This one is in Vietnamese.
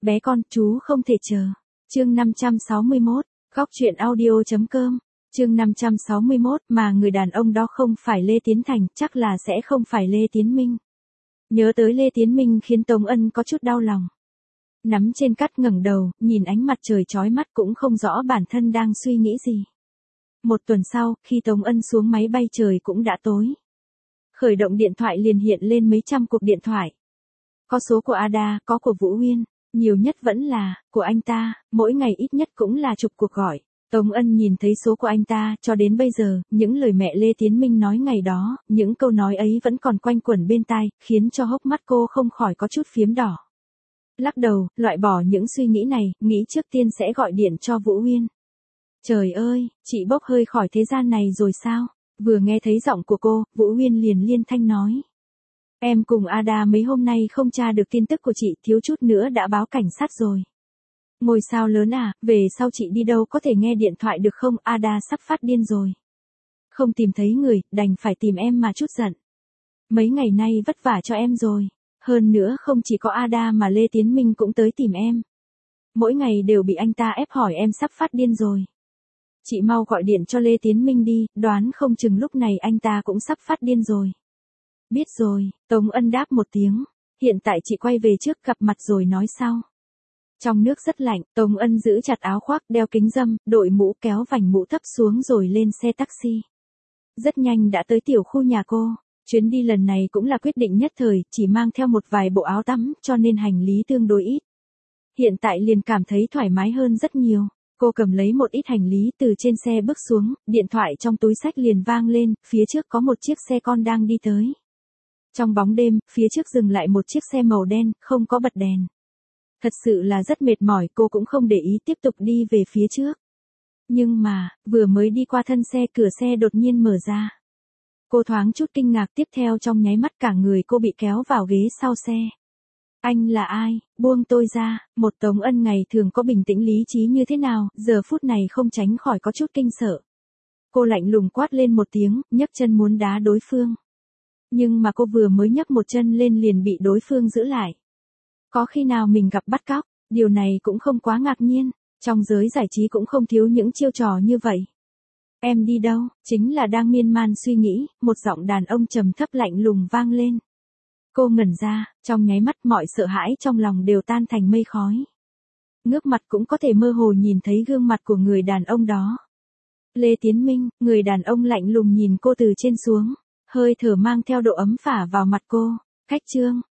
bé con, chú không thể chờ. Chương 561, Góc truyện audio.com. Chương 561, mà người đàn ông đó không phải Lê Tiến Thành, chắc là sẽ không phải Lê Tiến Minh. Nhớ tới Lê Tiến Minh khiến Tống Ân có chút đau lòng. Nắm trên cắt ngẩng đầu, nhìn ánh mặt trời chói mắt cũng không rõ bản thân đang suy nghĩ gì. Một tuần sau, khi Tống Ân xuống máy bay trời cũng đã tối. Khởi động điện thoại liền hiện lên mấy trăm cuộc điện thoại. Có số của Ada, có của Vũ Uyên, nhiều nhất vẫn là của anh ta, mỗi ngày ít nhất cũng là chục cuộc gọi. Tống Ân nhìn thấy số của anh ta, cho đến bây giờ, những lời mẹ Lê Tiến Minh nói ngày đó, những câu nói ấy vẫn còn quanh quẩn bên tai, khiến cho hốc mắt cô không khỏi có chút phiếm đỏ. Lắc đầu, loại bỏ những suy nghĩ này, nghĩ trước tiên sẽ gọi điện cho Vũ Uyên. Trời ơi, chị bốc hơi khỏi thế gian này rồi sao? Vừa nghe thấy giọng của cô, Vũ Uyên liền liên thanh nói. Em cùng Ada mấy hôm nay không tra được tin tức của chị, thiếu chút nữa đã báo cảnh sát rồi. Ngôi sao lớn à, về sau chị đi đâu có thể nghe điện thoại được không? Ada sắp phát điên rồi. Không tìm thấy người, đành phải tìm em mà chút giận. Mấy ngày nay vất vả cho em rồi. Hơn nữa không chỉ có Ada mà Lê Tiến Minh cũng tới tìm em. Mỗi ngày đều bị anh ta ép hỏi, em sắp phát điên rồi. Chị mau gọi điện cho Lê Tiến Minh đi, đoán không chừng lúc này anh ta cũng sắp phát điên rồi. Biết rồi, Tống Ân đáp một tiếng. Hiện tại chị quay về trước gặp mặt rồi nói sau. Trong nước rất lạnh, Tống Ân giữ chặt áo khoác, đeo kính râm, đội mũ, kéo vành mũ thấp xuống rồi lên xe taxi. Rất nhanh đã tới tiểu khu nhà cô. Chuyến đi lần này cũng là quyết định nhất thời, chỉ mang theo một vài bộ áo tắm, cho nên hành lý tương đối ít. Hiện tại liền cảm thấy thoải mái hơn rất nhiều. Cô cầm lấy một ít hành lý từ trên xe bước xuống, điện thoại trong túi xách liền vang lên, phía trước có một chiếc xe con đang đi tới. Trong bóng đêm, phía trước dừng lại một chiếc xe màu đen, không có bật đèn. Thật sự là rất mệt mỏi, cô cũng không để ý tiếp tục đi về phía trước. Nhưng mà, vừa mới đi qua thân xe, cửa xe đột nhiên mở ra. Cô thoáng chút kinh ngạc, tiếp theo trong nháy mắt cả người cô bị kéo vào ghế sau xe. Anh là ai? Buông tôi ra. Một Tống Ân ngày thường có bình tĩnh lý trí như thế nào, giờ phút này không tránh khỏi có chút kinh sợ. Cô lạnh lùng quát lên một tiếng, nhấc chân muốn đá đối phương. Nhưng mà cô vừa mới nhấc một chân lên liền bị đối phương giữ lại. Có khi nào mình gặp bắt cóc, điều này cũng không quá ngạc nhiên, trong giới giải trí cũng không thiếu những chiêu trò như vậy. Em đi đâu? Chính là đang miên man suy nghĩ, một giọng đàn ông trầm thấp lạnh lùng vang lên. Cô ngẩn ra, trong nháy mắt mọi sợ hãi trong lòng đều tan thành mây khói. Ngước mặt cũng có thể mơ hồ nhìn thấy gương mặt của người đàn ông đó. Lê Tiến Minh, người đàn ông lạnh lùng nhìn cô từ trên xuống, hơi thở mang theo độ ấm phả vào mặt cô. Khách Trương,